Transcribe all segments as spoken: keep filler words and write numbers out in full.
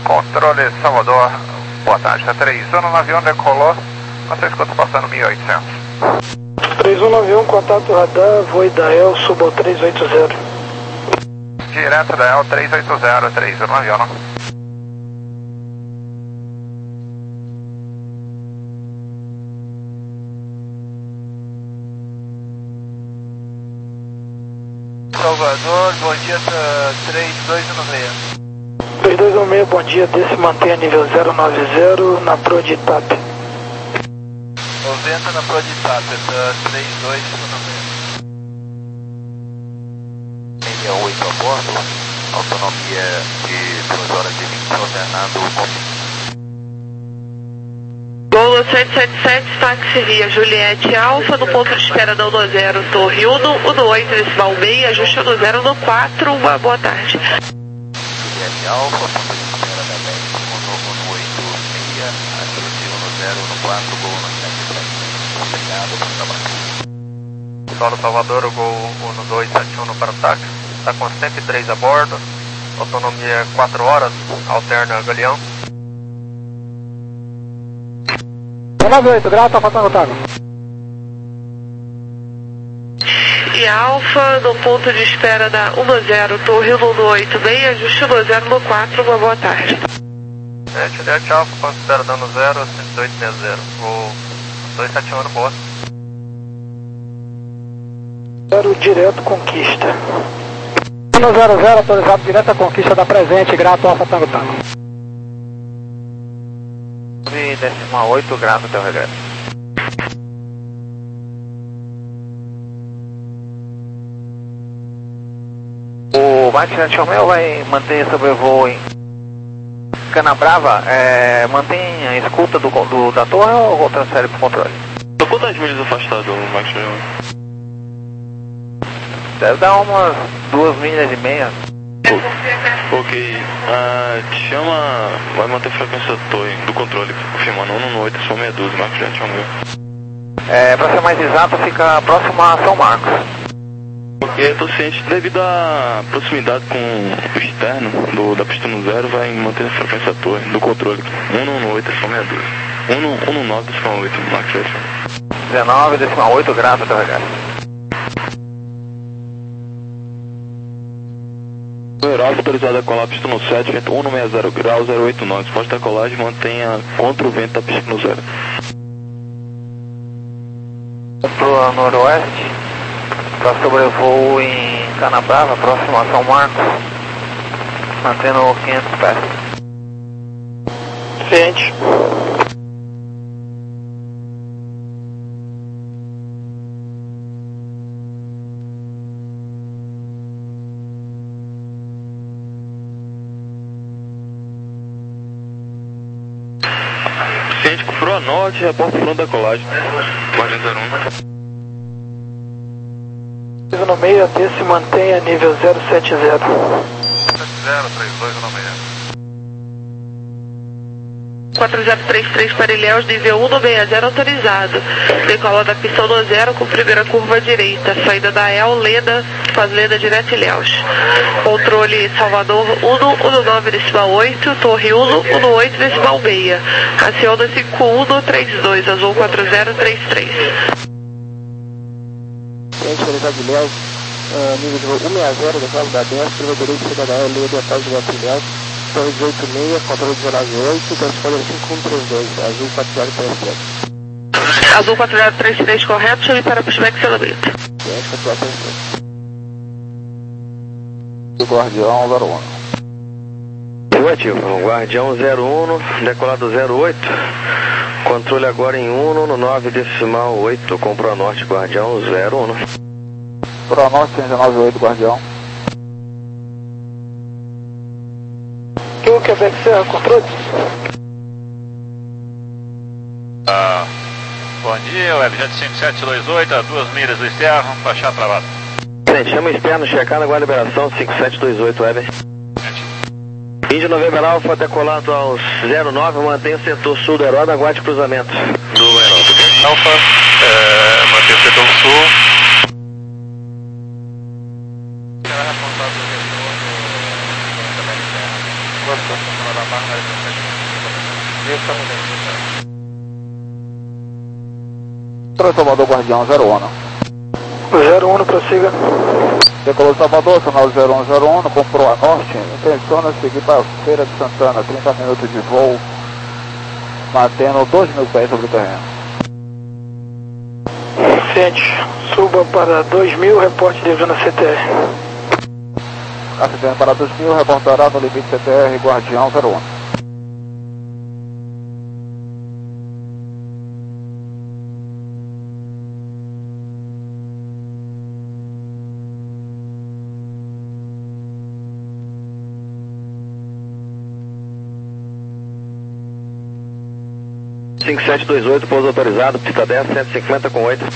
Controle Salvador, boa tarde, tá três um no avião, decolou, você escuta passando mil e oitocentos. três um no avião, contato radar, voo Idael, suba ao três oito zero. Direto da El três oito zero, três um no avião, não? Salvador, bom dia, três dois um seis. três dois um seis, bom dia, desse mantenha nível zero nove zero na Pro de Itap. noventa na Pro de Itap, três dois um seis. Linha oito a bordo, autonomia de duas horas e vinte, ordenado convite. Gol sete sete sete, táxi via Juliette Alfa, no ponto de espera da Uno zero, Torre Uno, Uno oito, decimal meio, ajuste Uno zero, Uno quatro, uma boa tarde. Juliette Alfa, ponto de espera da México, Uno, Uno oito, meia, ajuste Uno zero, Uno quatro, Gol Uno sete sete. Obrigado pelo trabalho. Solo Salvador, Gol Uno dois sete um para o táxi, está com cento e três a bordo, autonomia quatro horas, alterna Galeão. nove oito, grau, tá faltando Otário. E Alfa, no ponto de espera da Uno zero, Torre Uno oito, meio, ajuste Uno zero, Uno quatro, uma boa tarde. É, Juliette Alfa, ponto de espera da Uno zero, cento e oito sessenta, Gol dois sete um, boa. Zero direto conquista. Uno zero zero, autorizado direto a conquista da presente, grato Alfa Tango Tango. Decimal oito, grava até o regresso. O Mike sete um seis vai manter sobrevoo em Canabrava, é, mantém a escuta do, do, da torre ou transfere para o controle? Tô quantas milhas afastado, Mike sete um seis? Deve dar umas duas milhas e meia. Ok, uh, te chama, vai manter a frequência da torre, do controle, confirmando um no oito, só meia dúzia, Marcos sete um seis. É, para ser mais exato, fica próximo a São Marcos. Ok, eu tô ciente, devido à proximidade com o externo do, da pista no zero, vai manter a frequência da torre, do controle, um no oito, só meia dúzia. um no nove, decimal oito, Marcos sete um seis. dezenove, decimal oito, grava até o regresso. Aeronave autorizada a colar pista no sete, vento um sessenta graus, zero oito nove. Disposta a colagem, mantenha contra o vento da pista no zero. Pro noroeste, para sobrevoo em Canabrava, próximo a São Marcos, mantendo quinhentos pés. Ciente. Ciente, pro a norte, reporta o plano da colagem. Guardião zero um. No meio, desse mantenha nível zero sete zero. sete zero, três dois um seis. quatro zero três três para Ilhéus, nível um seis zero autorizado. Decola da pista Uno zero com primeira curva à direita. Saída da El, Leda, faz Leda direto Ilhéus. Controle Salvador um um nove decimal oito, Torre um um oito decimal seis. Aciona cinco um três dois, Azul quatro zero três três. Ciente, autorizado de Ilhéus, uh, nível de voo um seis zero, decola da dez, primeira direita, saída da El, Leda, faz direto Ilhéus. Torre dezoito seis, controle dezenove oito, transponder cinco um três dois, Azul quatro zero três três. Azul quatro zero três três correto, chame para pushback aceleramento. Ciente, quatro zero três três. Guardião zero um. Negativo, Guardião zero um, decolado zero oito. Controle agora em um no nove decimal oito, com Pronorte Guardião zero um. Pronorte dezenove oito, Guardião. O Quebec Serra, controle? Ah, bom dia, Webjet cinco sete dois oito, a duas milhas do externo, baixar travado. Gente, chama o externo, checar na guarda liberação cinco sete dois oito, Weber. Índio November Alfa, decolado aos zero nove, mantém o setor sul do Herói, aguarde cruzamento. Do Aeróbico Alfa, é, mantém o setor sul. Será responsável pelo retorno da Quebec Serra. Para Salvador, Guardião zero um. zero um, prossiga. Decolou Salvador, sinal zero um zero um, comprou a norte, intenciona seguir para a Feira de Santana, trinta minutos de voo, mantendo dois mil pés sobre o terreno. Ciente, suba para dois mil, reporte de na C T R. Acidente para dois mil, reportará no limite C T R, Guardião zero um. cinco sete dois oito, pouso autorizado, pista dez, cento e cinquenta com oito.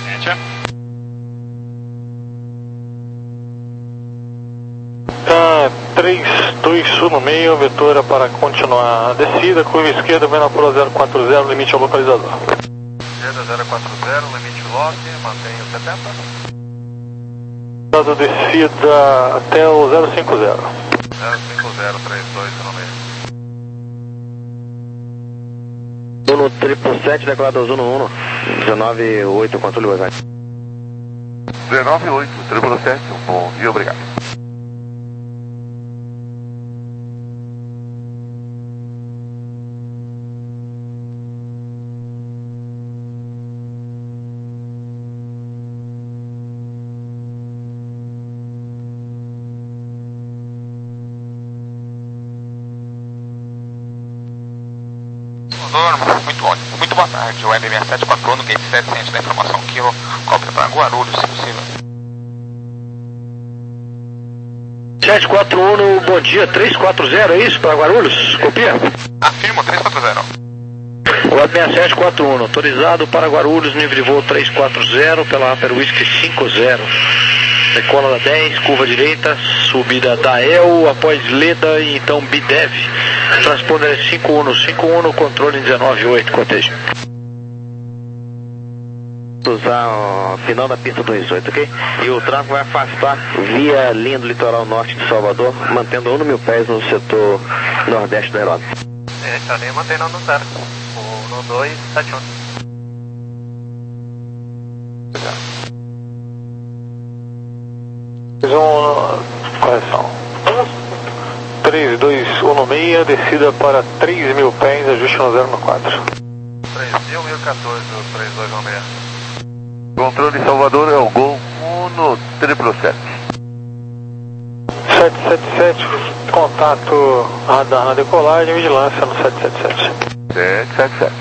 Tá, três dois um no meio, vetora para continuar a descida, curva esquerda, vendo a Polo zero quatro zero, limite ao localizador. Esquerda zero quatro zero, limite lock, mantenha o setenta. Dado descida até o zero cinco zero. zero cinco zero, três dois no meio. Uno triplo sete, decolado Zuno um, dezenove oito, controle Wi-Fi. dezenove oito, triplo sete, bom dia, obrigado. Muito ótimo, muito boa tarde, o L M sete quatro um, gate sete, ciente da informação que eu cobre para Guarulhos, se possível. sete quatro um, bom dia, três quatro zero, é isso, para Guarulhos? Copia? Afirmo, três quatro zero. O L M sete quatro um, autorizado para Guarulhos, nível de voo três quatro zero, pela Upper Whisky cinco zero. Decola da dez, curva direita, subida da E L, após Leda e então Bidev. Transponder cinco um cinco um, controle dezenove oito, cortejo. Usar o final da pista dois oito, ok? E o tráfego vai afastar via linha do litoral norte de Salvador, mantendo um mil pés no setor nordeste da aeródromo. Essa linha mantém no zero, no dois sete um. Fiz um, correção. três dois um seis, descida para três mil pés, ajuste no zero no quatro. três mil, mil e quatorze, três dois um seis. Controle Salvador é o Gol um triplo sete. sete sete sete, contato radar na decolagem, vigilância no sete sete sete. sete sete sete.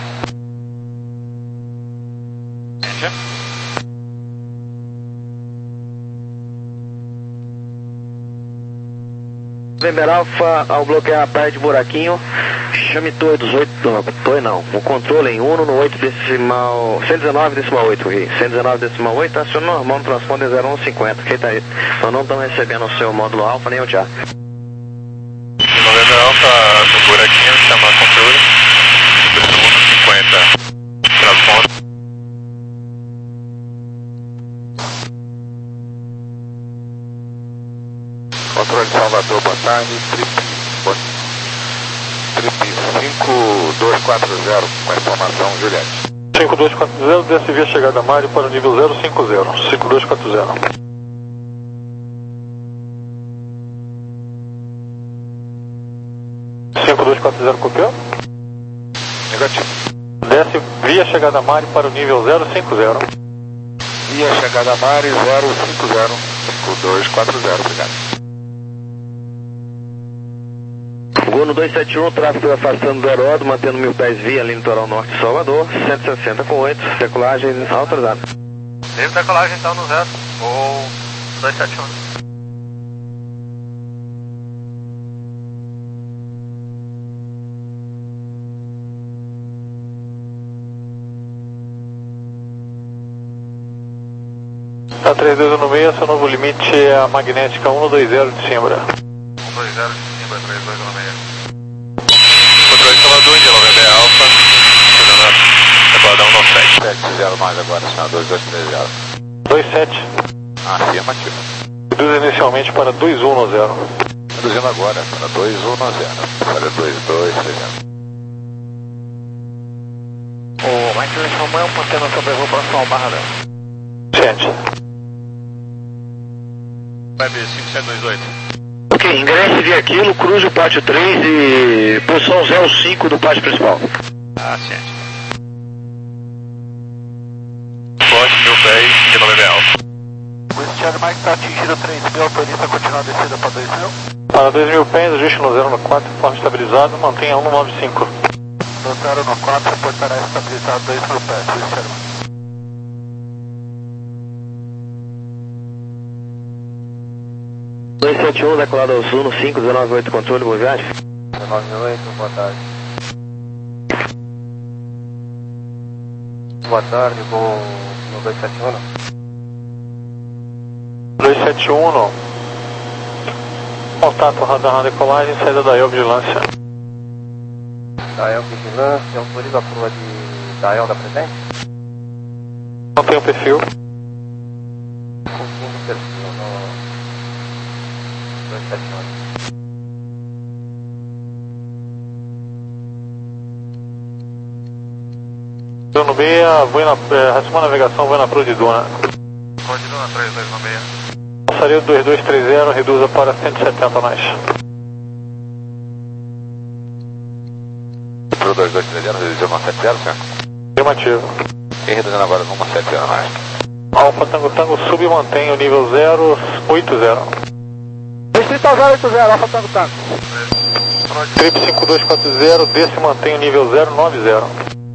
November Alpha, ao bloquear a praia de Buraquinho, chame Torre dos oito, não, Torre não, o controle em um no oito decimal, cento e dezenove decimal oito, okay? cento e dezenove decimal oito, aciona normal no transponder zero um cinquenta, ok, tá aí. Nós não estamos recebendo o seu módulo Alpha nem o Tia. November Alpha, no Buraquinho, chama controle, um cinquenta, transponder. Controle Salvador, boa tarde, trip, trip cinco dois quatro zero, com a informação, Juliette. cinco dois quatro zero, desce via chegada Mário para o nível zero cinco zero, cinco dois quatro zero. cinco dois quatro zero, copiou? Negativo. Desce via chegada Mário para o nível zero cinco zero. Via chegada Mari zero cinco zero, cinco dois quatro zero, obrigado. Gol no dois sete um, tráfego afastando do aeródromo, mantendo mil pés via linha litoral norte de Salvador, cento e sessenta com oito, decolagem autorizada. Livre decolagem então no zero, ou dois sete um. Tá três dois um seis, seu novo limite é a magnética um dois zero de Simbra. um dois zero de Simbra, três dois um seis. Controle Salvador, de November Alpha, decoladão no sete. sete zero mais agora, senhor, dois dois três zero. dois sete. Afirmativo. Reduz inicialmente para dois um no zero. reduzindo agora para dois um zero. Para dois dois três zero. O Mike Samuel mantendo a sobrevoo próximo ao Barra Dela. Gente. Web cinco sete dois oito. Ok, ingresse via aquilo, cruze o pátio três e posição zero cinco do pátio principal. Ah, gente. Ponte mil pés de nove alto. O Charlie Mike está atingindo três mil, autoriza continuar a descida para dois mil. Para dois mil pés, ajuste no zero no quatro, forma estabilizado, mantenha um no nove cinco. No zero no quatro, reportará estabilizado dois mil pés, o Charlie Mike. dois sete um, decolado ao sul no cinco um nove oito, controle, boa viagem. um nove oito, boa tarde. Boa tarde, vou no dois sete um. dois sete um, contato radar na decolagem, saída da El Vigilância. Da El Vigilância, autoriza a curva de da El da presente? Mantenha o perfil. Confundo o perfil no dois sete um. No meia, vou na, é, racima navegação, vou na Pro de Duna. Pro de Duna três dois nove seis. Passaria dois dois três zero, reduza para cento e setenta nós. Pro dois dois três zero, reduziu no sete zero, senhor? Afirmativo. E reduzindo agora no sete zero nós. Alfa Tango Tango sub e mantém o nível zero oito zero. Distrito zero oito zero, Alfa Tango Tango. Trip cinco dois quatro zero, desce e mantém o nível zero nove zero.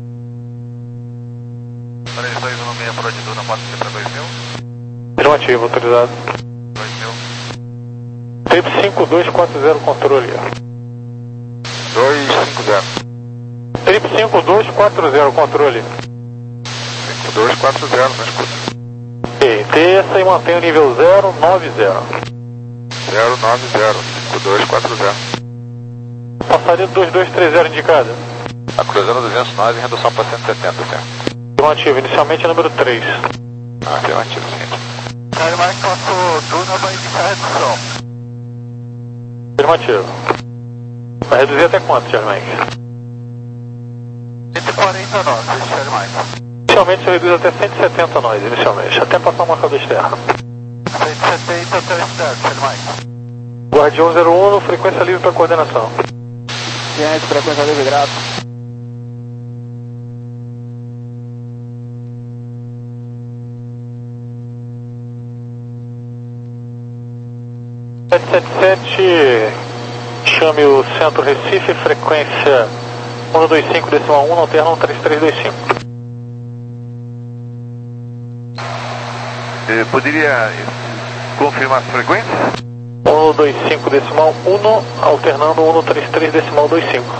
três dois um seis, Pro de Duna, pode ser para dois mil? Afirmativo, autorizado. dois mil. Trip cinco dois quatro zero, controle. dois cinco zero. Trip cinco dois quatro zero, controle. cinco dois quatro zero, não escuta. Ok, desça e mantém o nível zero nove zero. zero nove zero, cinco dois quatro zero. Passaria dois dois três zero indicada. A cruzando duzentos nós em redução para cento e setenta, senhor. Afirmativo, inicialmente número três. Ah, afirmativo, sim. Charlie Mike passou Duna, vai indicar redução. Afirmativo. Vai reduzir até quanto, Charlie Mike? cento e quarenta nós, Charlie Mike. Inicialmente se reduz até cento e setenta nós, inicialmente, até passar o marcador externo. cento e setenta até o externo, Charlie Mike. Guardião zero um, frequência livre para coordenação. Ciente, frequência livre, grato. sete sete sete, chame o centro Recife, frequência um dois cinco decimal um, alterna um três três dois cinco. Eh, poderia confirmar as frequências? um dois cinco decimal um, alternando um três três decimal dois cinco.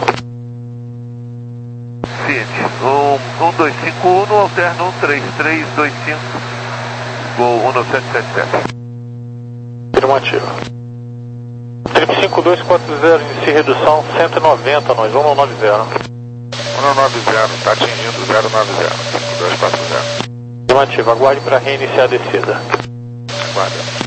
Ciente. um dois cinco um, alterna um três três dois cinco, gol um sete sete sete. Afirmativo. Trip cinco dois quatro zero, inicia redução cento e noventa, nós, um nove zero. um nove zero, está atingindo zero nove zero, cinco dois quatro zero. Afirmativo, aguarde para reiniciar a descida. Aguarda.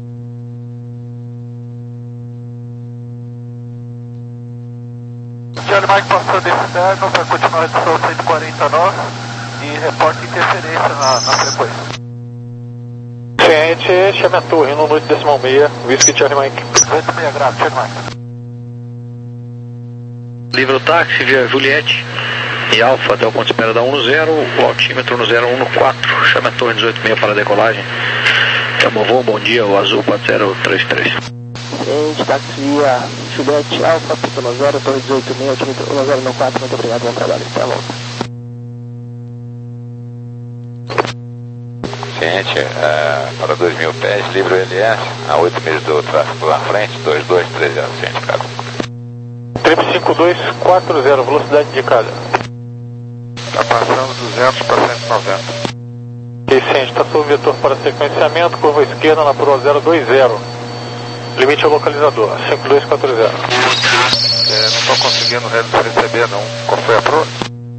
Charlie Mike passou de externo, vai continuar a redução cento e quarenta nós e reporta interferência na, na frequência. Ciente, chame a torre, um oito decimal seis, Whisky Charlie Mike. oito seis graus, Charlie Mike. Livre o táxi via Juliette e Alfa até o ponto de espera da um zero, o altímetro no zero um quatro, chame a torre dezoito seis para a decolagem. Tamo voo, bom dia, o azul quatro zero três três. Ciente, táxi via Juliette, Alfa, ponto no zero, torre dezoito seis, altímetro um zero um quatro, muito obrigado, bom trabalho, até a volta. Ciente, uh, para dois mil pés, livre o L S, a oito meses do tráfego lá à frente, dois dois três zero, ciente, cara. Trip cinco dois quatro zero, velocidade indicada. Está passando duzentos para cento e noventa. Ok, ciente, está sob vetor para sequenciamento, curva esquerda na Pro zero dois zero. Limite ao localizador, cinco dois quatro zero. É, não estou conseguindo receber não. Qual foi a Pro?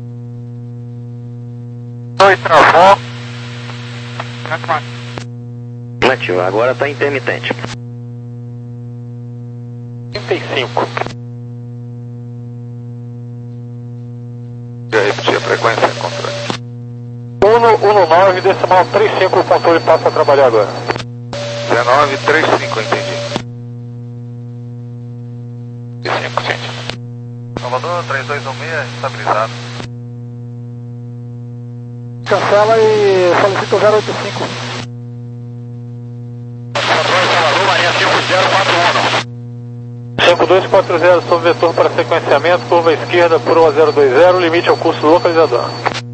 Oi, travou. Ativo, agora está intermitente. trinta e cinco. Já repetir a frequência, controle. um um nove, decimal trinta e cinco, o controle passa a trabalhar agora. dezenove trinta e cinco, entendi. trinta e cinco, gente. Salvador, três dois um seis, estabilizado. Cancela e solicita o zero oito cinco. Salvador, Marinha cinco zero quatro um. cinco dois quatro zero, sob vetor para sequenciamento, curva esquerda, proa zero dois zero, limite ao curso localizador.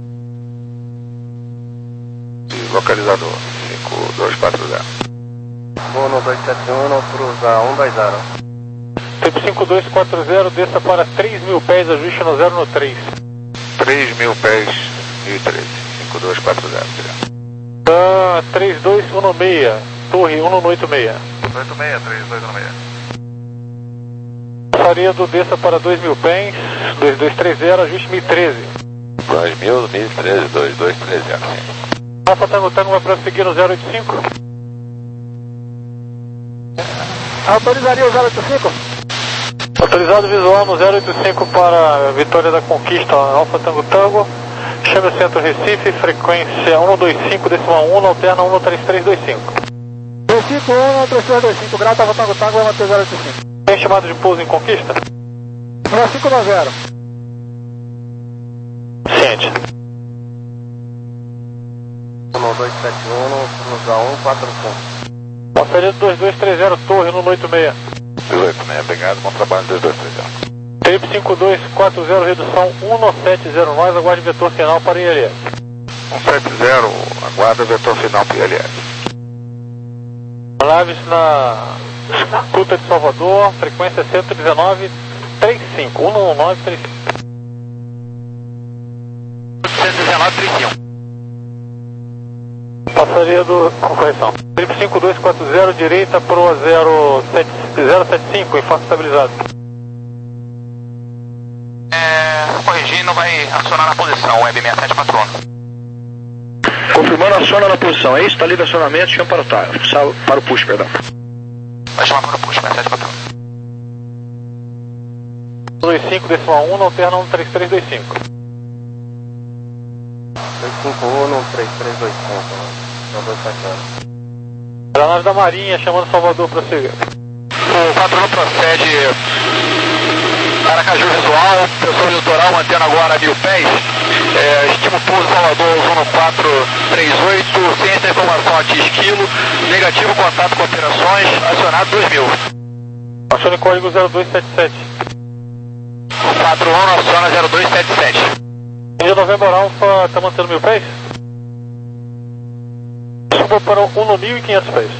Localizador, cinco dois quatro zero. Bono dois sete um, cruza um dois zero. Tipo cinco dois quatro zero, desça para três mil pés, ajuste no zero no três. três mil pés, mil e treze. cinco dois quatro zero, obrigado. Ah, três dois um seis, torre um oito seis. oito seis, três dois um seis. Passaredo, desça para dois mil pés, dois dois três zero, ajuste mil e treze. dois mil, mil e treze, dois dois três zero. Alfa Tango Tango vai prosseguir no zero oito cinco. Autorizaria o zero oito cinco? Autorizado visual no zero oito cinco para Vitória da Conquista, Alfa Tango Tango. Chame o centro Recife, frequência um dois cinco, decimal um, alterna um três três dois cinco. dois cinco um, três três dois cinco, grata Alfa Tango Tango, vai manter zero oito cinco. Tem chamado de pouso em Conquista? cinco nove zero. Ciente. um dois sete um, cruza um quatro cinco. Passaria dois dois três zero, torre um oito seis. dezoito, né? Obrigado, bom trabalho, dois dois três zero. Trip cinco dois quatro zero, redução um sete zero, nós, aguarde vetor final para I L S. um sete zero, aguarda vetor final para I L S. Naves na escuta de Salvador, frequência cento e dezenove, trinta e cinco, cento e dezenove, trinta e cinco. cento e dezenove, trinta e cinco. Passaria do... com correção. Trip cinco dois quatro zero, direita, proa zero sete cinco, enfoque estabilizado. É, corrigir, não vai acionar na posição, Web sessenta e sete patrono. Confirmando, aciona na posição, é isso? Está livre acionamento, chama para o, tá, para o push, perdão. Vai chamar para o push, sessenta e sete patrono. dois cinco, decimal um, alterna um três três dois cinco. dois cinco um, três três dois cinco. A nave da Marinha chamando Salvador para seguir. O patrono procede Aracaju visual, pessoa litoral mantendo agora mil pés. É, estima o pouso Salvador um quatro três oito, ciência da informação aqui esquilo, negativo contato com operações, acionado dois mil. Acione código zero dois sete sete. O patrono aciona zero dois sete sete. Índia Novembro Alfa está mantendo mil pés? Suba para um mil e quinhentos pés.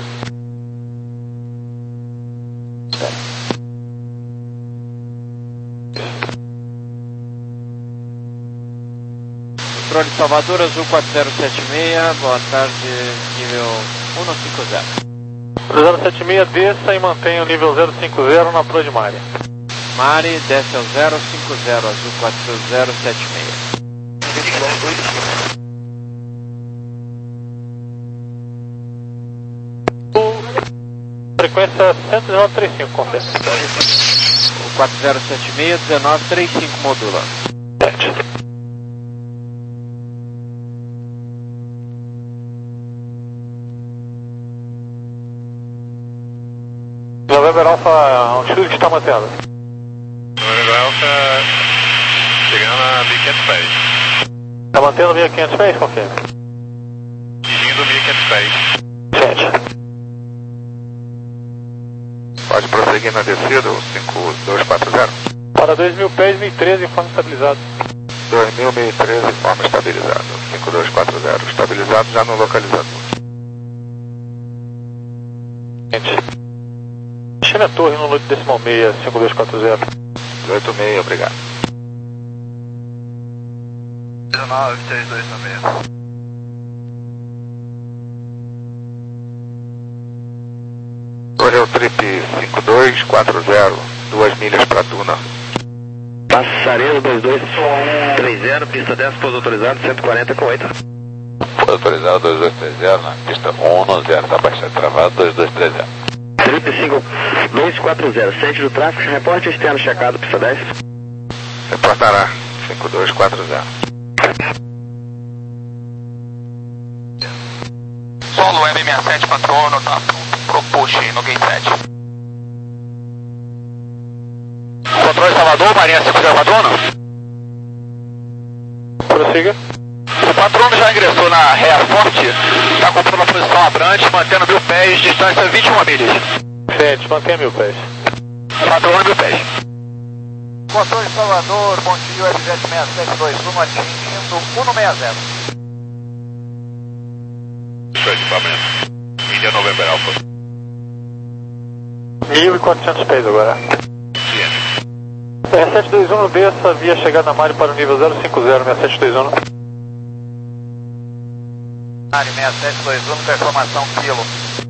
Controle Salvador, Azul quatro zero sete seis, boa tarde, nível um cinco zero. zero sete seis, desça e mantenha o nível zero cinco zero na proa de Mari. Mari, desce ao zero cinco zero, Azul quatro zero sete seis. Frequência cento e dezenove trinta e cinco, confere. O quatro zero sete seis, dezenove trinta e cinco modula. November Alpha, altitude que está mantendo? November Alpha chegando a mil e quinhentos pés. Está mantendo mil e quinhentos pés, confirme? Dirigindo mil e quinhentos pés. Gente. Pode prosseguir na descida, o cinco dois quatro zero. Para dois mil pés, mil e treze, em forma estabilizada. dois mil, mil e treze, em forma estabilizada. cinco dois quatro zero, estabilizado já no localizador. Gente. Chame a torre no decimal seis, cinco dois quatro zero. oito seis, obrigado. dezenove três dois seis. Torre é o trip cinco dois quatro zero, duas milhas para Tuna. Passaredo dois dois três zero, pista dez, pouso autorizado, cento e quarenta com oito. Pouso autorizado dois dois três zero, na pista um zero, está bastante travado, dois dois três zero. triplo cinco dois quatro zero, centro do tráfego, reporte externo checado, pista dez. Reportará, cinco dois quatro zero. Solo M sessenta e sete, patrono, tá pro push no gate sete. Controle Salvador, Marinha cinco zero, patrono. Prossiga. O patrono já ingressou na réa forte, está comprando a posição abrante, mantendo mil pés, distância vinte e uma milhas. Sete, mantenha mil pés. Patrono mil pés. Controle Salvador, bom dia, U F Jet seis sete dois um, atingindo cento e sessenta. Isso é equipamento. Índia November Alpha. mil e quatrocentos pés agora. Ciência. R sete dois um, desça via chegada na Mari para o nível zero cinco zero, seis sete dois um. Mari seis sete dois um, performação quilo.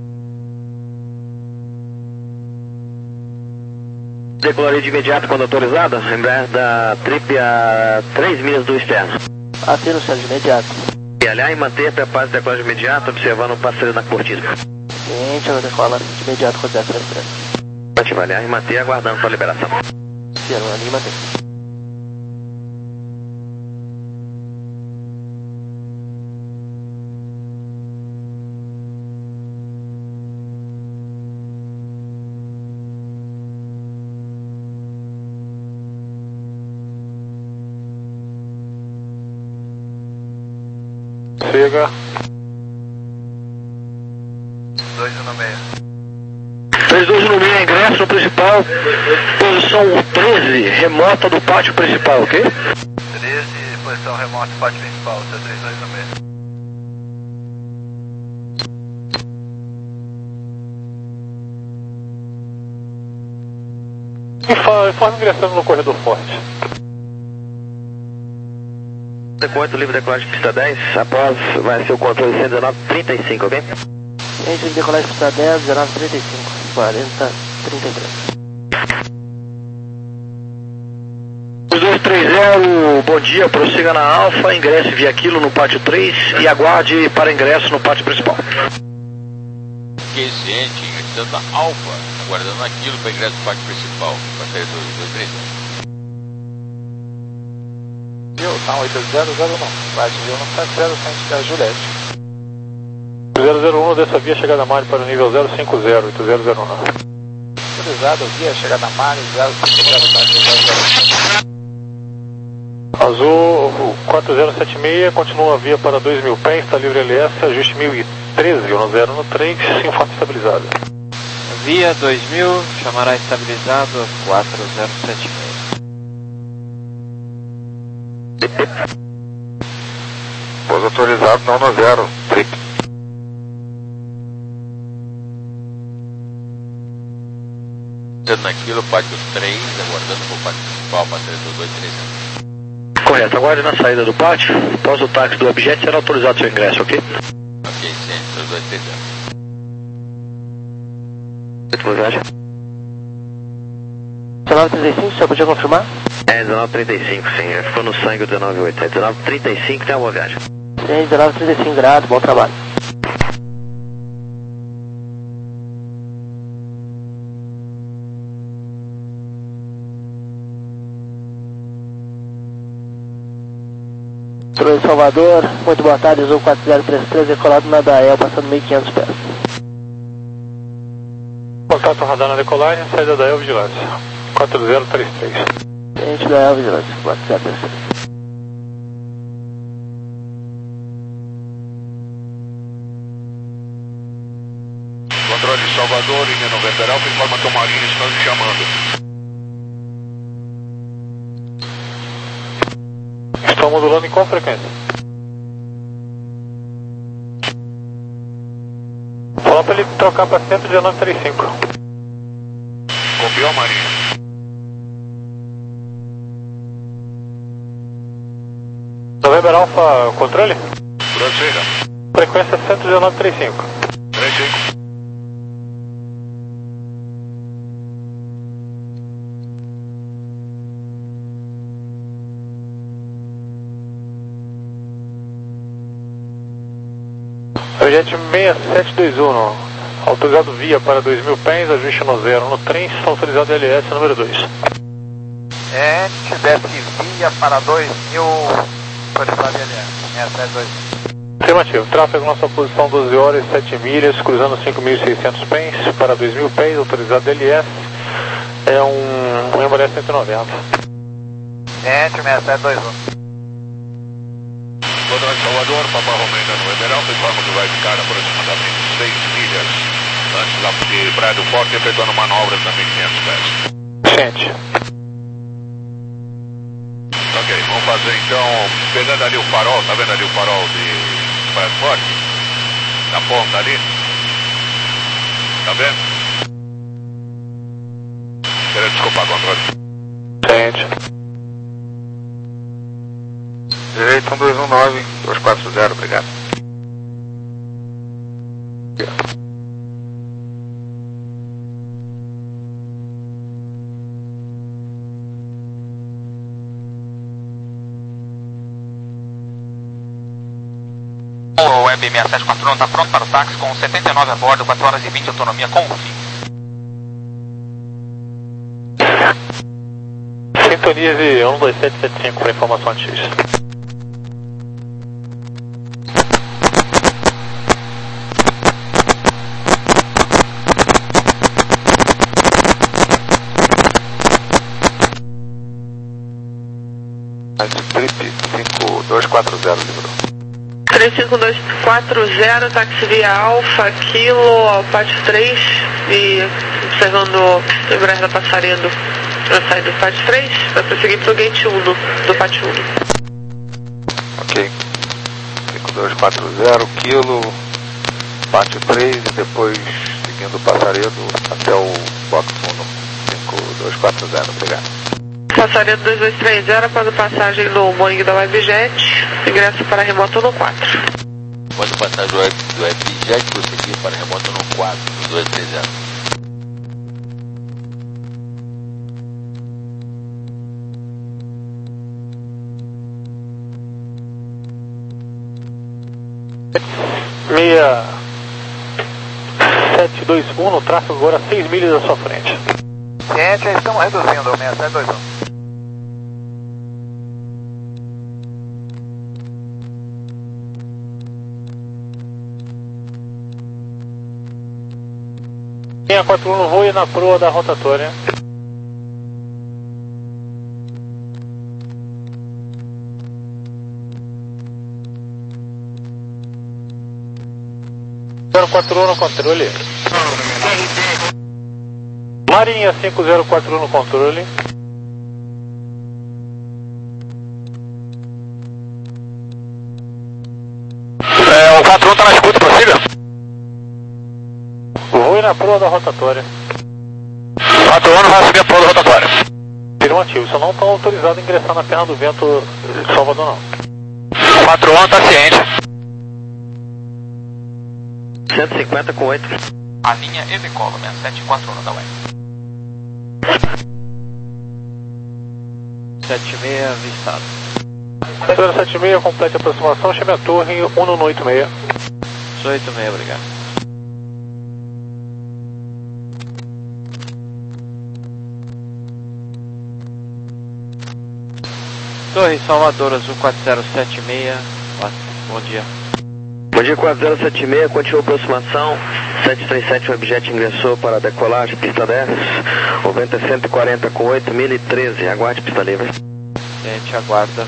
Decolorei de imediato quando autorizado, embraer da trip a três milhas do externo. Assino, Sérgio, imediato. E aliar e manter preparo de decolagem de imediato, observando o parceiro na cortina. Ciente, eu decola de imediato com zero três três. Ativar, aliar e manter, aguardando sua liberação. Ciano, ali e manter. Chega. dois um seis. três dois um seis, ingresso no principal, posição treze, remota do pátio principal, ok? treze, posição remota do pátio principal, C três dois um seis. Informe ingressando no corredor forte. Decoito livre decolagem de pista dez, após vai ser o controle cento e dezenove trinta e cinco, ok? Ciente, decolagem de pista dez, dezenove trinta e cinco, quarenta trinta e três. dois três zero, bom dia, prossiga na Alfa, ingresse via quilo no pátio três e aguarde para ingresso no pátio principal. Ok, ciente, ingressando na Alfa, aguardando aquilo para ingresso no pátio principal, parceiro dois três zero. Tá, oito zero zero não. Vai atingir no sete zero cento da Juliette. zero zero um, dessa via chegada na Mari para o nível zero cinco zero, oito zero zero um. Autorizado, via chegada na Mari, zero cinco zero zero. Azul quatro zero sete seis, continua a via para dois mil pés, está livre L S, ajuste mil e treze, no zero no três, informe estabilizado. Via dois mil, chamará estabilizado quatro zero sete seis. Pouso autorizado, não no zero. Trip. Entrando naquilo, pátio três, aguardando para o pátio principal, parceiro dois três zero. Correto, aguarde na saída do pátio, após o táxi do objeto será autorizado seu ingresso, ok? Ok, ciente, dois três zero. dezenove trinta e cinco, você podia confirmar? É, dezenove trinta e cinco, sim, ficou no sangue o dezenove oito. É dezenove trinta e cinco, tem uma boa viagem. Sim, dezenove trinta e cinco graus, bom trabalho. Controle Salvador, muito boa tarde, Azul quatro zero três três, decolado na Dael, passando mil e quinhentos pés. Contato radar na decolagem, saída da El Vigilância. quatro zero três três. Ciente da El Vigilância, quatro zero três três. Controle de Salvador, Índia November Alpha, informa que o Marinho está nos chamando. Estão modulando em qual frequência? Fala para ele trocar para cento e dezenove trinta e cinco. Copiou, Marinho. November Alpha, controle? Prossiga. Frequência cento e dezenove trinta e cinco. trinta e cinco. Projeto seis sete dois um, Autorizado via para dois mil pés, ajuste no zero no trem, autorizado L S número dois. É, desce via para dois mil, autorizado L S, sessenta e sete dois. Afirmativo, tráfego na sua posição doze horas e sete milhas, cruzando cinco mil e seiscentos pés para dois mil pés, autorizado L S, é um, um Embraer cento e noventa. É, sessenta e sete dois um. Rodão de Salvador, Papa Romena no Emeraldo, informa que vai ficar aproximadamente seis milhas antes da de Praia do Forte, efetuando manobras a mil e quinhentos pés. Gente. Ok, vamos fazer então, pegando ali o farol, tá vendo ali o farol de Praia do Forte? Na ponta ali? Tá vendo? Querendo desculpar, controle. Gente. Direito um dois um nove, dois quatro zero, obrigado. O Web sessenta e sete quatro um está pronto para o táxi com setenta e nove a bordo, quatro horas e vinte, autonomia com fim. Sintonize um dois sete sete cinco para informação X. Trip cinco dois quatro zero, livrou. três cinco dois quatro zero, táxi via Alfa, Kilo, Alpátio três, e observando o Embraer da Passaredo para sair do Pátio três, vai prosseguir para o Gate um do Pátio um. Ok. cinco dois quatro zero, Kilo, Pátio três e depois seguindo o Passaredo até o Box um, cinco dois quatro zero, obrigado. Passaredo dois dois três zero, após a passagem no Boeing da Webjet, ingresso para remoto no quatro. Quando passagem do, Web, do Webjet, prosseguir para remoto no quatro, do dois três zero. seis sete dois um, no tráfego agora seis milhas à sua frente. Gente, estamos reduzindo, sessenta e sete dois um. Linha quatro um no voo e na proa da rotatória. zero quatro um no controle. Marinha cinco zero quatro um no controle. É, o quatro um está na escuta, prossiga. Voo na proa da rotatória. quatro um não vai subir a proa da rotatória. Afirmativo, só não está autorizado a ingressar na perna do vento de Salvador não. quatro um está ciente. cento e cinquenta com oito. A linha e decolo, sessenta e sete quatro um da Web. sete seis avistado. zero sete seis, complete a aproximação, chame a torre um no oito seis. oito seis, obrigado. Torre Salvador, Azul quatro zero sete seis, bom dia. Bom dia, quatro zero sete seis, continua a aproximação, sete três sete, o objeto ingressou para a decolagem, pista dez, o vento é cento e quarenta com oito mil e treze, aguarde pista livre. Gente, aguarda.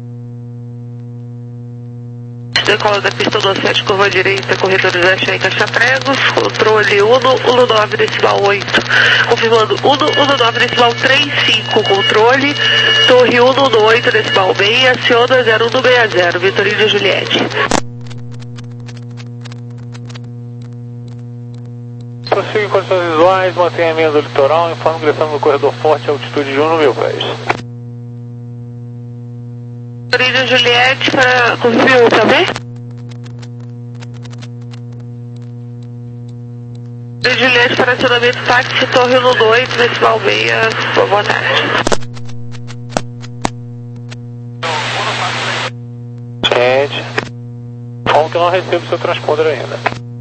Decola da pista do sete, curva direita, corredor dezessete em caixa pregos, controle Uno, Uno nove decimal oito, confirmando Uno, Uno nove decimal trinta e cinco, controle, torre Uno no oito decimal seis, aciona zero um no seis zero, Vitorino Juliette. Prossiga em condições visuais, mantenha a linha do litoral, informe ingressando no corredor forte, altitude de um no mil pés. Vitorino Juliette para confirmar, tá bem? Juliette para acionamento táxi, torre no dois, decimal seis, boa tarde. Gente, como que eu não recebo seu transponder ainda?